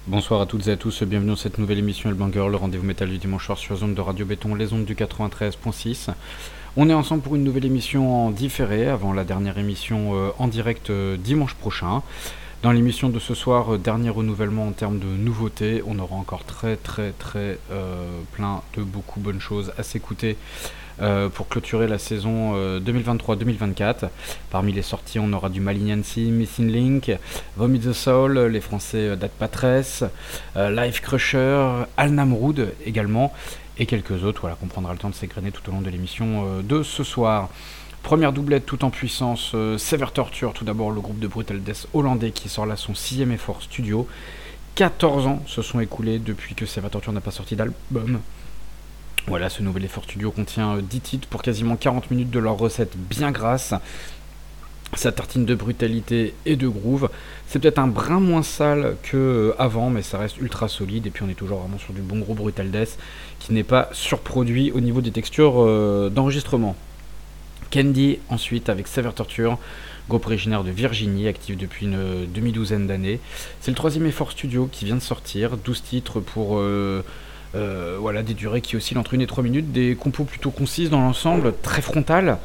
Bonsoir à toutes et à tous, bienvenue dans cette nouvelle émission Hellbanger, le rendez-vous métal du dimanche soir sur les ondes de Radio Béton, les ondes du 93.6. On est ensemble pour une nouvelle émission en différé, avant la dernière émission en direct dimanche prochain. Dans l'émission de ce soir, dernier renouvellement en termes de nouveautés, on aura encore très plein de beaucoup bonnes choses à s'écouter pour clôturer la saison 2023-2024. Parmi les sorties, on aura du Malignancy, Missing Link, Vomit the Soul, les Français Dat Patresse, Life Crusher, Al Namroud également, et quelques autres, voilà, qu'on prendra le temps de s'égrener tout au long de l'émission de ce soir. Première doublette tout en puissance, Severe Torture, tout d'abord le groupe de Brutal Death hollandais qui sort là son 6ème effort studio. 14 ans se sont écoulés depuis que Severe Torture n'a pas sorti d'album. Voilà, ce nouvel effort studio contient 10 titres pour quasiment 40 minutes de leur recette bien grasse. Ça tartine de brutalité et de groove. C'est peut-être un brin moins sale qu'avant, mais ça reste ultra solide. Et puis on est toujours vraiment sur du bon gros Brutal Death qui n'est pas surproduit au niveau des textures d'enregistrement. Candy ensuite avec Severe Torture, groupe originaire de Virginie, actif depuis une demi-douzaine d'années. C'est le 3ème effort studio qui vient de sortir, 12 titres pour voilà, des durées qui oscillent entre 1 et 3 minutes, des compos plutôt concises dans l'ensemble, très frontales,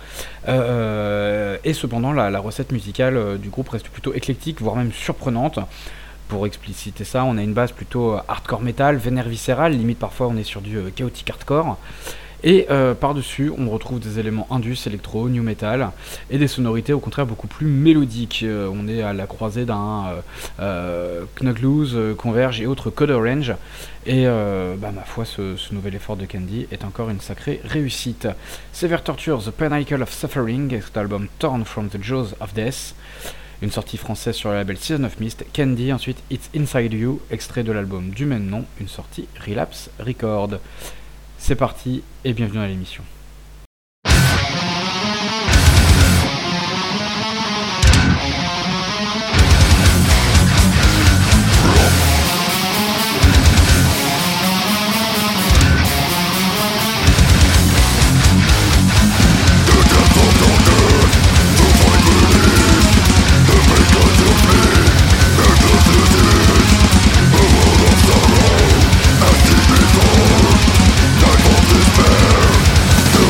et cependant la recette musicale du groupe reste plutôt éclectique, voire même surprenante. Pour expliciter ça, on a une base plutôt hardcore metal, vénère viscérale, limite parfois on est sur du chaotique hardcore. Et par-dessus, on retrouve des éléments indus, électro, new metal, et des sonorités au contraire beaucoup plus mélodiques. On est à la croisée d'un Knock Loose, Converge et autres Code Orange. Et ma foi, ce nouvel effort de Candy est encore une sacrée réussite. Severe Torture, The Pinnacle of Suffering, cet album Torn from the Jaws of Death. Une sortie française sur le label Season of Mist. Candy, ensuite It's Inside You, extrait de l'album du même nom, une sortie Relapse Record. C'est parti et bienvenue à l'émission. Despair.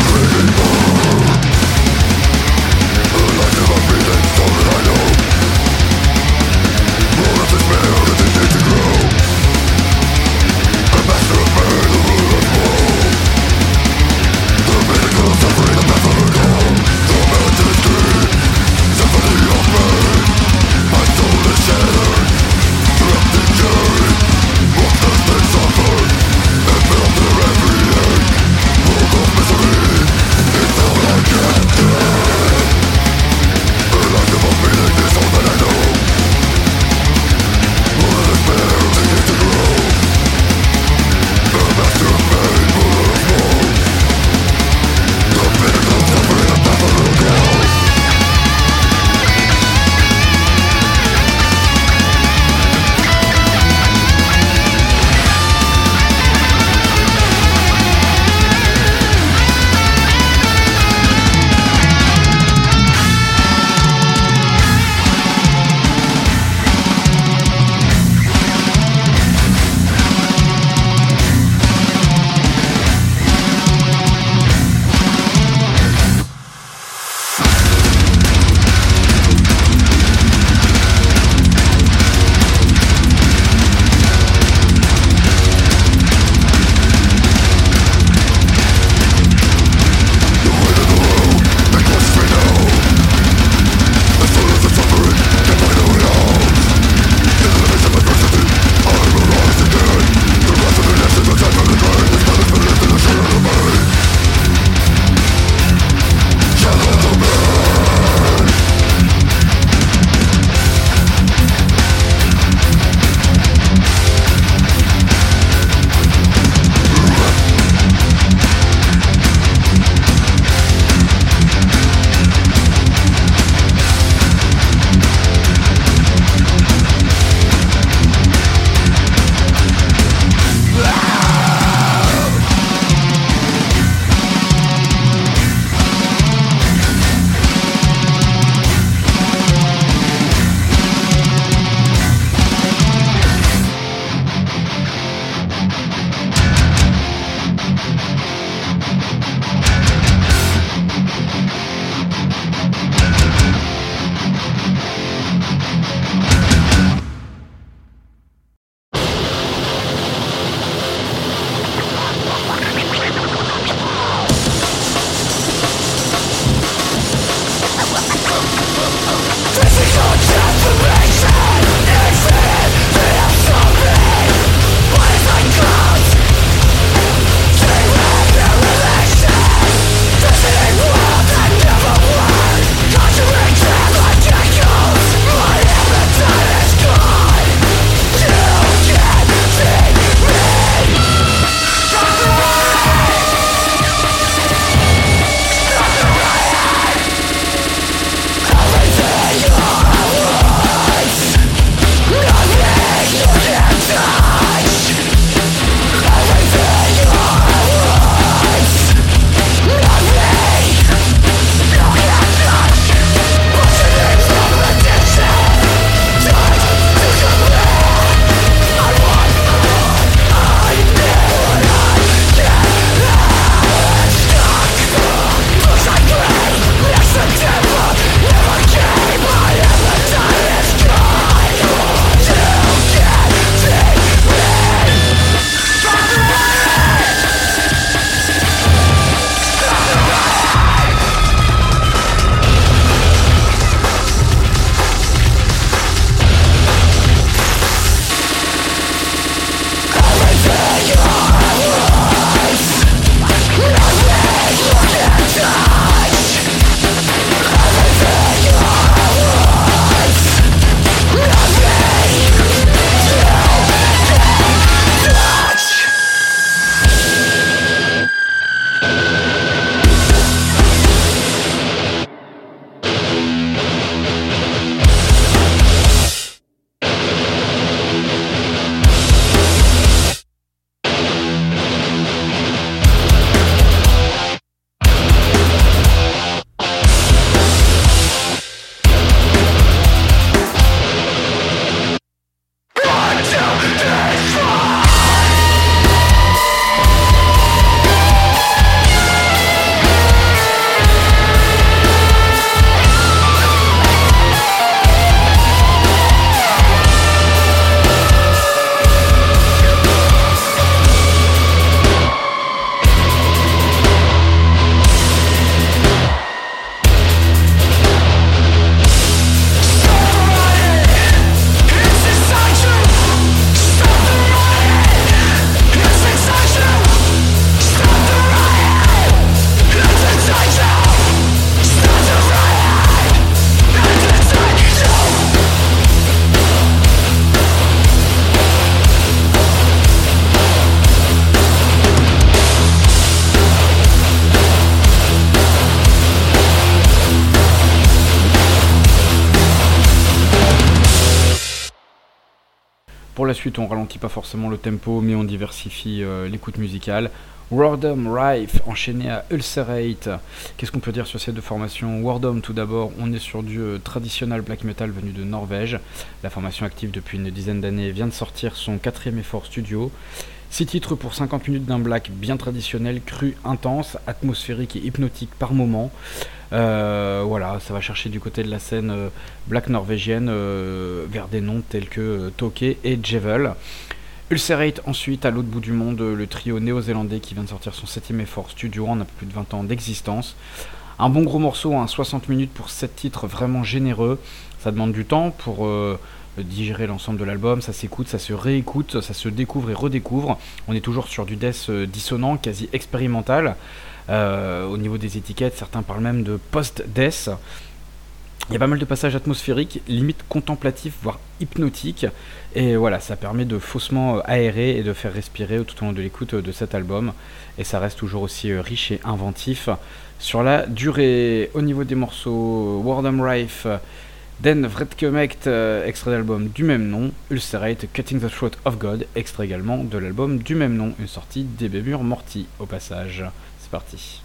Pour la suite, on ralentit pas forcément le tempo, mais on diversifie l'écoute musicale. Wardom Rife, enchaîné à Ulcerate. Qu'est-ce qu'on peut dire sur ces deux formations? Wardom, tout d'abord, on est sur du traditionnel black metal venu de Norvège. La formation active depuis une dizaine d'années vient de sortir son 4e effort studio. 6 titres pour 50 minutes d'un black bien traditionnel, cru, intense, atmosphérique et hypnotique par moment. Voilà, ça va chercher du côté de la scène black norvégienne vers des noms tels que Toke et Jevel. Ulcerate ensuite, à l'autre bout du monde, le trio néo-zélandais qui vient de sortir son 7e effort studio en un peu plus de 20 ans d'existence. Un bon gros morceau, 60 minutes pour 7 titres vraiment généreux. Ça demande du temps pour digérer l'ensemble de l'album, ça s'écoute, ça se réécoute, ça se découvre et redécouvre. On est toujours sur du death dissonant, quasi expérimental. Au niveau des étiquettes, certains parlent même de post-death. Il y a pas mal de passages atmosphériques, limite contemplatifs, voire hypnotiques. Et voilà, ça permet de faussement aérer et de faire respirer tout au long de l'écoute de cet album. Et ça reste toujours aussi riche et inventif sur la durée. Au niveau des morceaux, Wardom Rife, Den Vredkemekt, extrait d'album du même nom. Ulcerate, Cutting the Throat of God, extrait également de l'album du même nom. Une sortie des Bémur Morty au passage. C'est parti.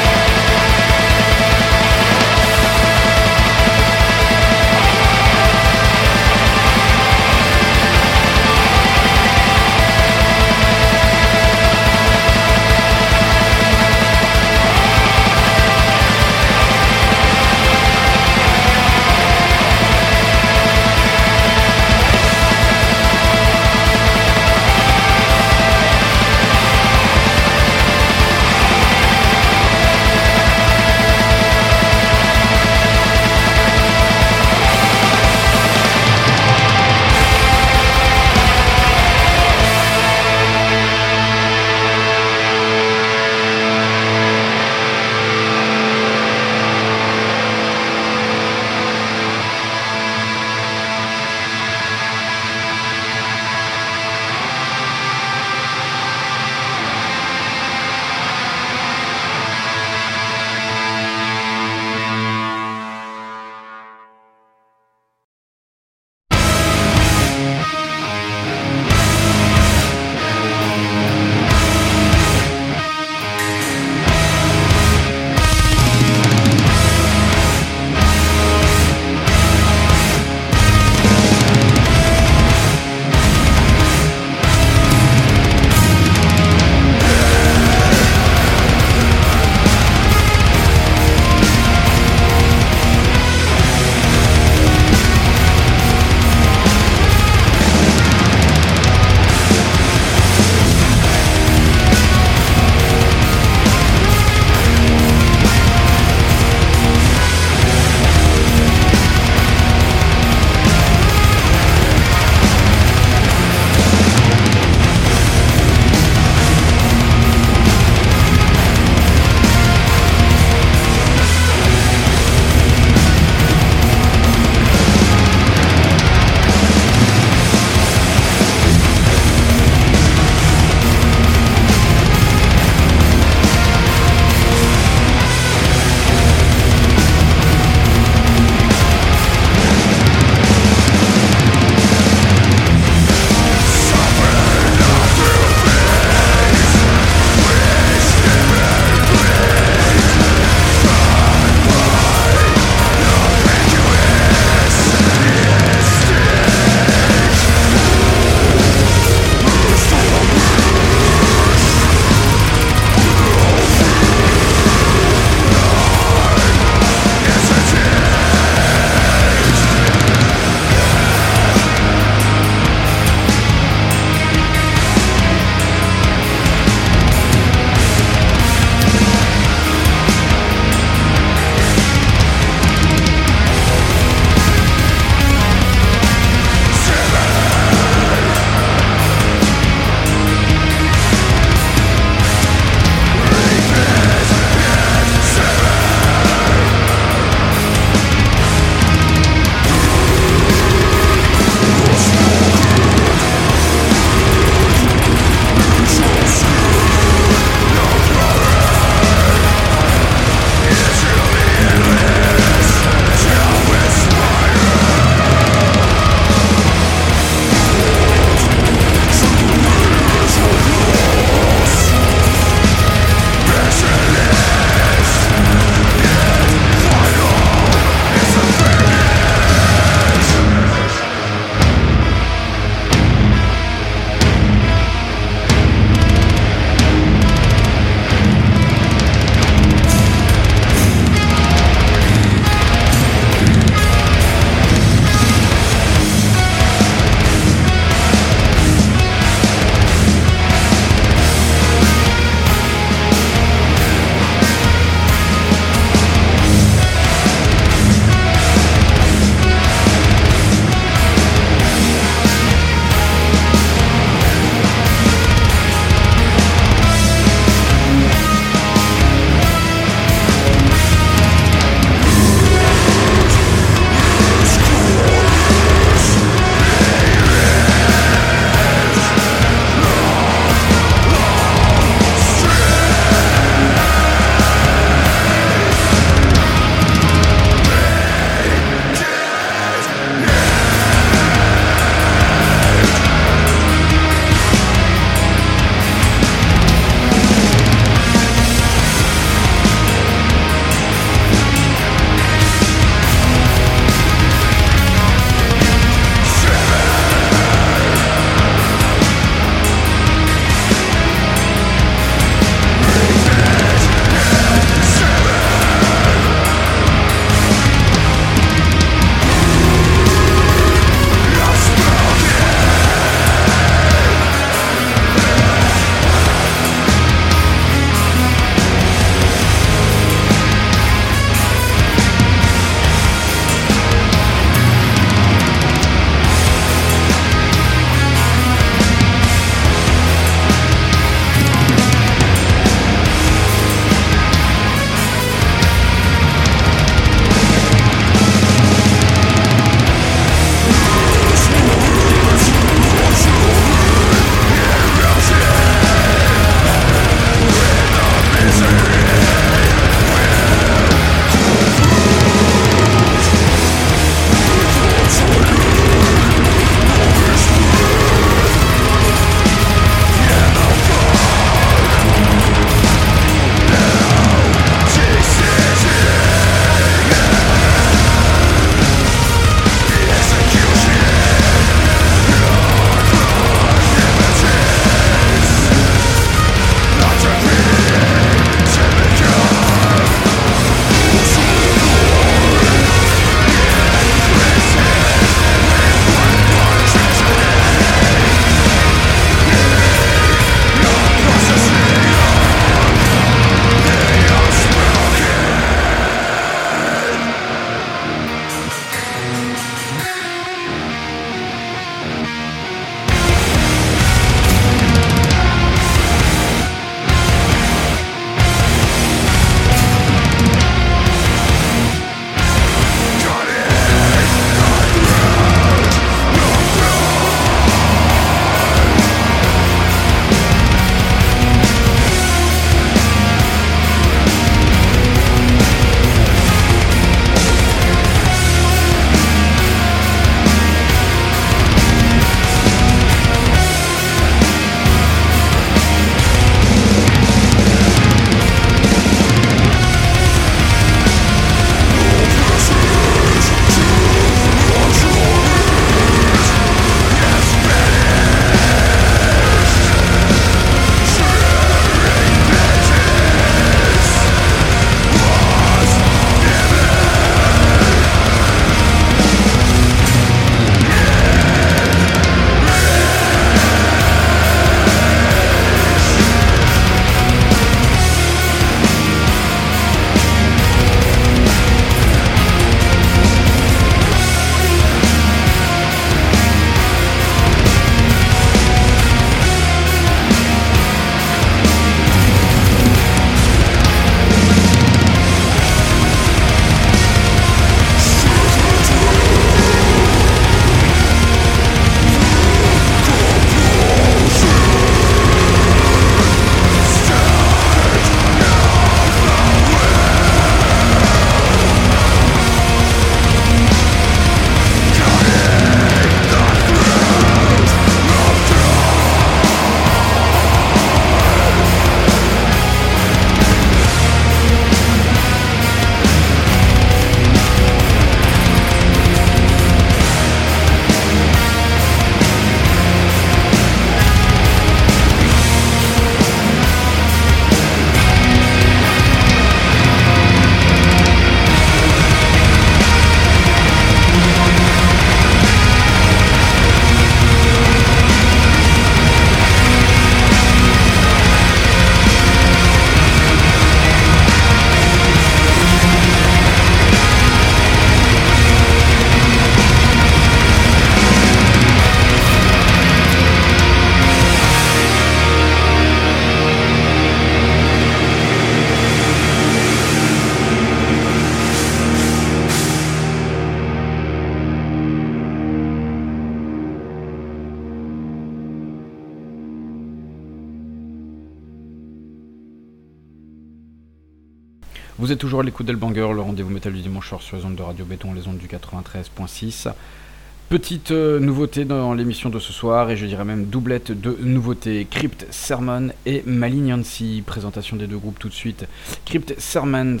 Vous êtes toujours à l'écoute d'Elbanger, le rendez-vous métal du dimanche soir sur les ondes de Radio Béton, les ondes du 93.6. Petite nouveauté dans l'émission de ce soir, et je dirais même doublette de nouveautés. Crypt, Sermon et Malignancy. Présentation des deux groupes tout de suite. Crypt, Sermon,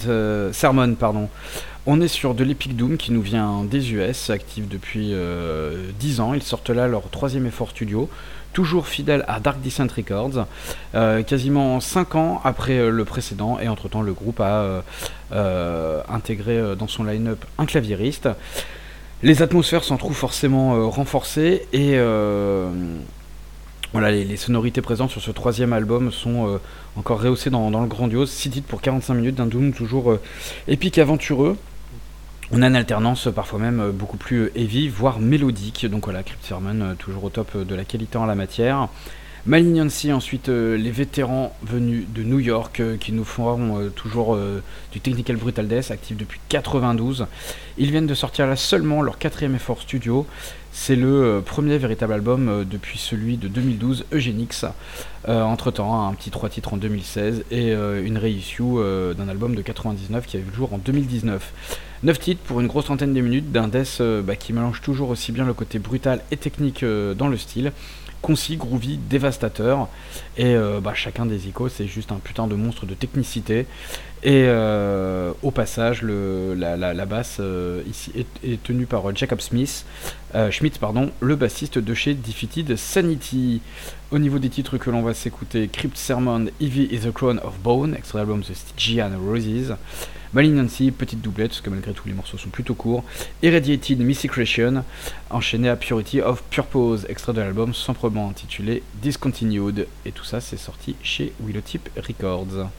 On est sur de l'Epic Doom qui nous vient des US, actif depuis 10 ans. Ils sortent là leur troisième effort studio, toujours fidèle à Dark Descent Records, quasiment 5 ans après le précédent, et entre-temps le groupe a intégré dans son line-up un claviériste. Les atmosphères s'en trouvent forcément renforcées, et voilà, les sonorités présentes sur ce troisième album sont encore rehaussées dans le grandiose. 6 titres pour 45 minutes d'un doom toujours épique, aventureux. On a une alternance parfois même beaucoup plus heavy, voire mélodique. Donc voilà, Crypt Sermon toujours au top de la qualité en la matière. Malignancy, ensuite les vétérans venus de New York qui nous font toujours du Technical Brutal Death, actif depuis 92. Ils viennent de sortir là seulement leur quatrième effort studio. C'est le premier véritable album depuis celui de 2012, Eugenics. Entre temps, un petit 3 titres en 2016 et une reissue d'un album de 99 qui a vu le jour en 2019. 9 titres pour une grosse trentaine de minutes d'un death qui mélange toujours aussi bien le côté brutal et technique dans le style. Concis, groovy, dévastateur, et chacun des icônes c'est juste un putain de monstre de technicité, et au passage la basse ici est tenue par Jacob Schmidt, le bassiste de chez Defeated Sanity. Au niveau des titres que l'on va s'écouter, Crypt Sermon, Evie is the Crown of Bone, extrait d'album The Stygian Roses. Malignancy, petite doublette, parce que malgré tout les morceaux sont plutôt courts. Irradiated Missecretion, enchaîné à Purity of Purpose, extrait de l'album simplement intitulé Discontinued. Et tout ça, c'est sorti chez Willowtip Records.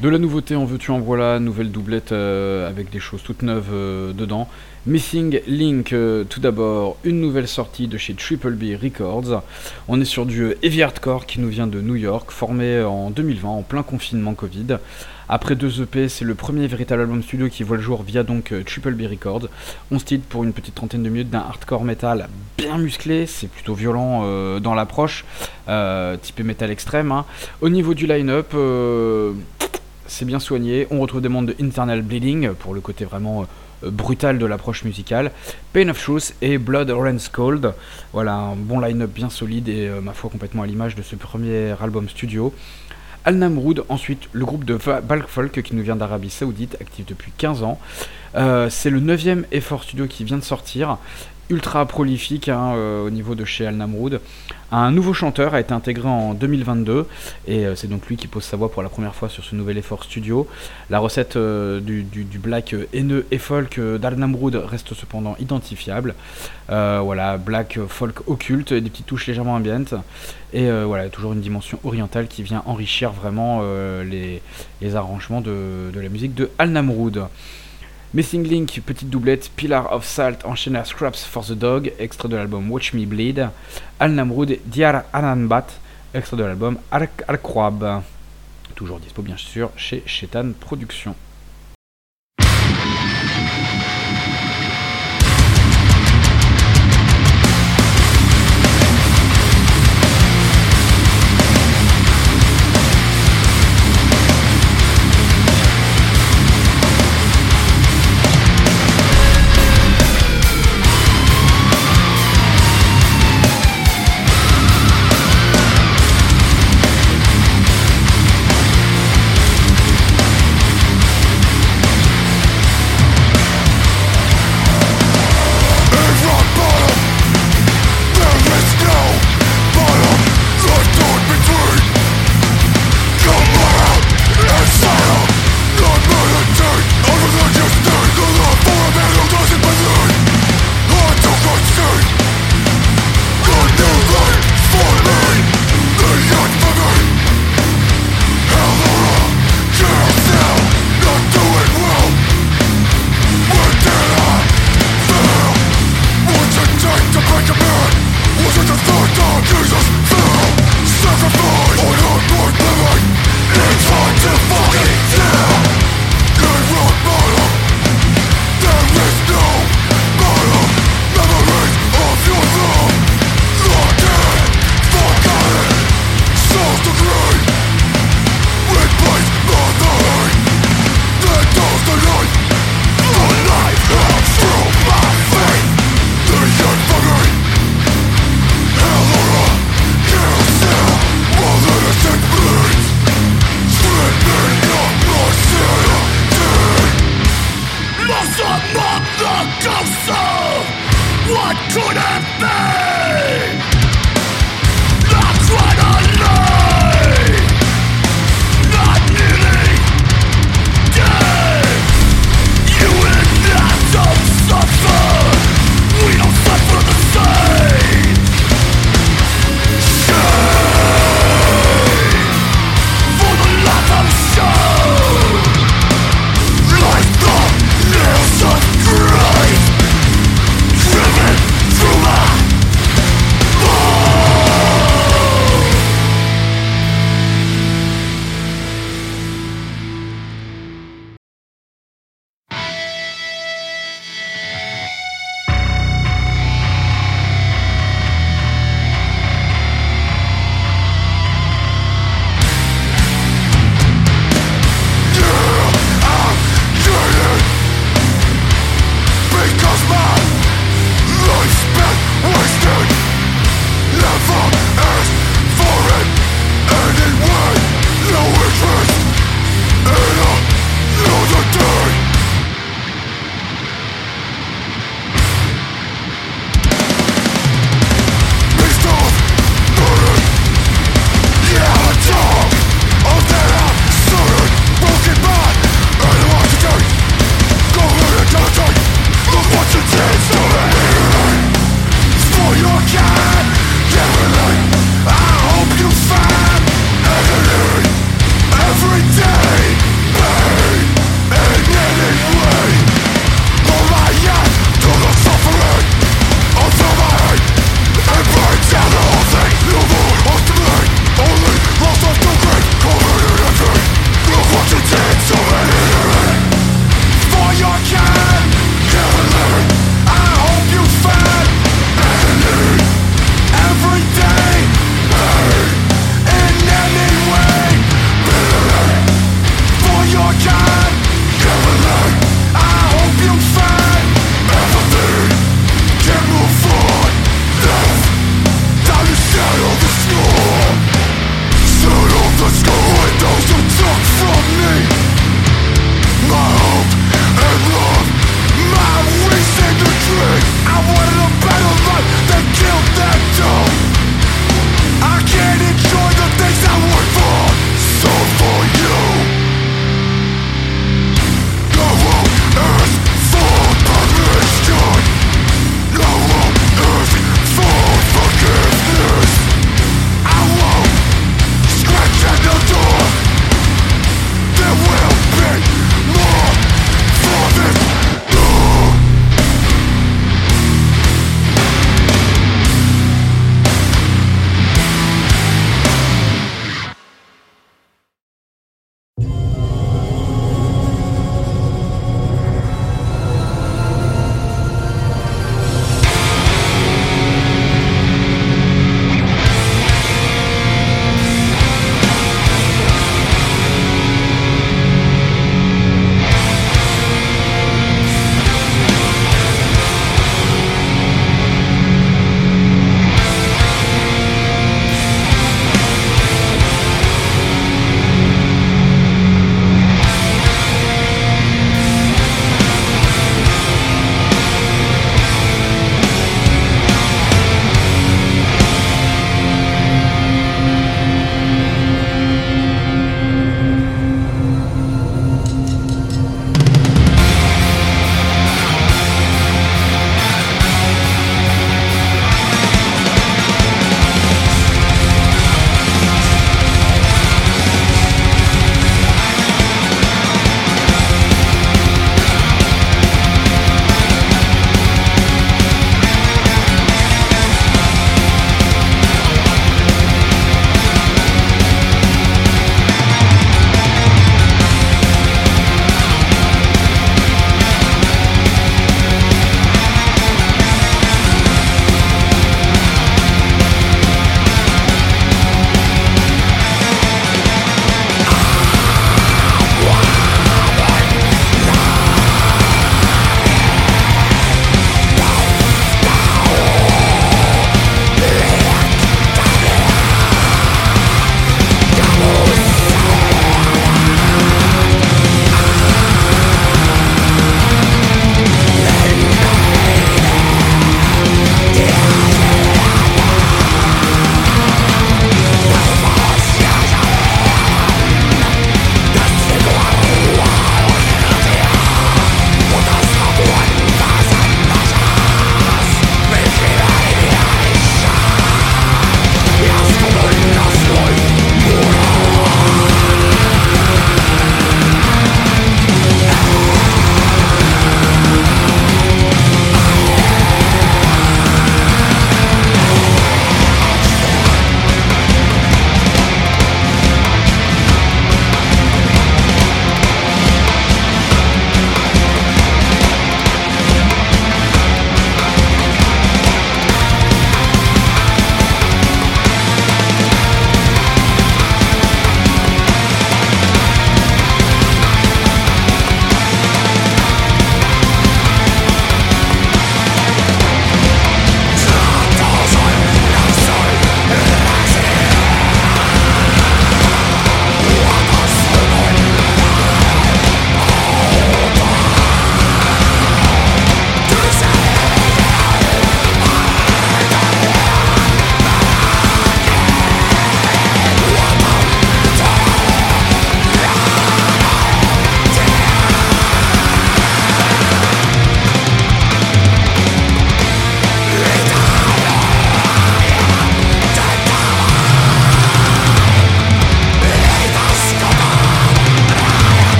De la nouveauté en veux-tu en voilà, nouvelle doublette avec des choses toutes neuves dedans. Missing Link, tout d'abord, une nouvelle sortie de chez Triple B Records. On est sur du heavy hardcore qui nous vient de New York, formé en 2020 en plein confinement Covid. Après 2 EP, c'est le premier véritable album studio qui voit le jour via donc Triple B Records. 11 titres pour une petite trentaine de minutes d'un hardcore metal bien musclé, c'est plutôt violent dans l'approche, typé metal extrême. Hein. Au niveau du line-up, c'est bien soigné. On retrouve des membres de Internal Bleeding pour le côté vraiment brutal de l'approche musicale, Pain of Truth et Blood Runs Cold. Voilà, un bon line-up bien solide et ma foi complètement à l'image de ce premier album studio. Al Namroud, ensuite le groupe de Balk Folk qui nous vient d'Arabie Saoudite, actif depuis 15 ans. C'est le 9e effort studio qui vient de sortir, ultra prolifique hein, au niveau de chez Al Namroud. Un nouveau chanteur a été intégré en 2022 et c'est donc lui qui pose sa voix pour la première fois sur ce nouvel effort studio. La recette du black haineux et folk d'Al Namroud reste cependant identifiable. Voilà, black folk occulte et des petites touches légèrement ambiantes. Et voilà, toujours une dimension orientale qui vient enrichir vraiment les arrangements de la musique de Al Namroud. Missing Link, petite doublette, Pillar of Salt enchaîné à Scraps for the Dog, extrait de l'album Watch Me Bleed. Al Namroud, Diyar Ananbat, extrait de l'album Al-Khwab. Toujours dispo bien sûr chez Shetan Productions.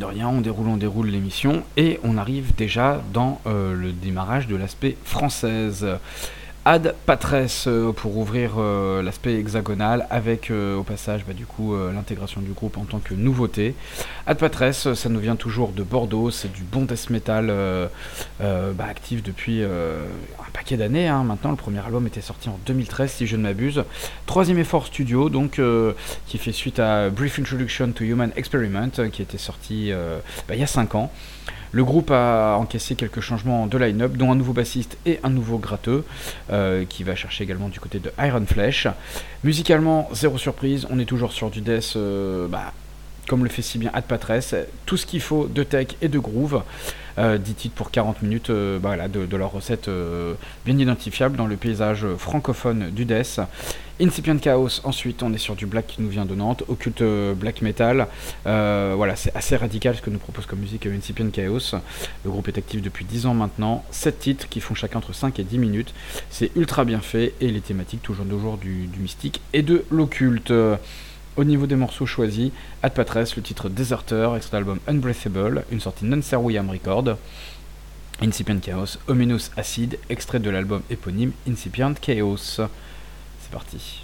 de rien, on déroule l'émission, et on arrive déjà dans le démarrage de l'aspect française. Ad Patresse pour ouvrir l'aspect hexagonal avec au passage l'intégration du groupe en tant que nouveauté. Ad Patresse, ça nous vient toujours de Bordeaux, c'est du bon death metal actif depuis un paquet d'années maintenant. Le premier album était sorti en 2013 si je ne m'abuse. Troisième effort studio donc qui fait suite à Brief Introduction to Human Experiment qui était sorti il y a 5 ans. Le groupe a encaissé quelques changements de line-up, dont un nouveau bassiste et un nouveau gratteux, qui va chercher également du côté de Iron Flesh. Musicalement, zéro surprise, on est toujours sur du death, comme le fait si bien Ad Patresse, tout ce qu'il faut de tech et de groove. 10 titres pour 40 minutes de leur recette bien identifiable dans le paysage francophone du death. Incipient Chaos, ensuite on est sur du black qui nous vient de Nantes, occulte black metal, c'est assez radical ce que nous propose comme musique Incipient Chaos. Le groupe est actif depuis 10 ans maintenant, 7 titres qui font chacun entre 5 et 10 minutes, c'est ultra bien fait et les thématiques toujours du mystique et de l'occulte. Au niveau des morceaux choisis, Ad Patresse, le titre Deserter, extrait d'album Unbreathable, une sortie non-Sir William Record. Incipient Chaos, Ominous Acid, extrait de l'album éponyme Incipient Chaos. C'est parti.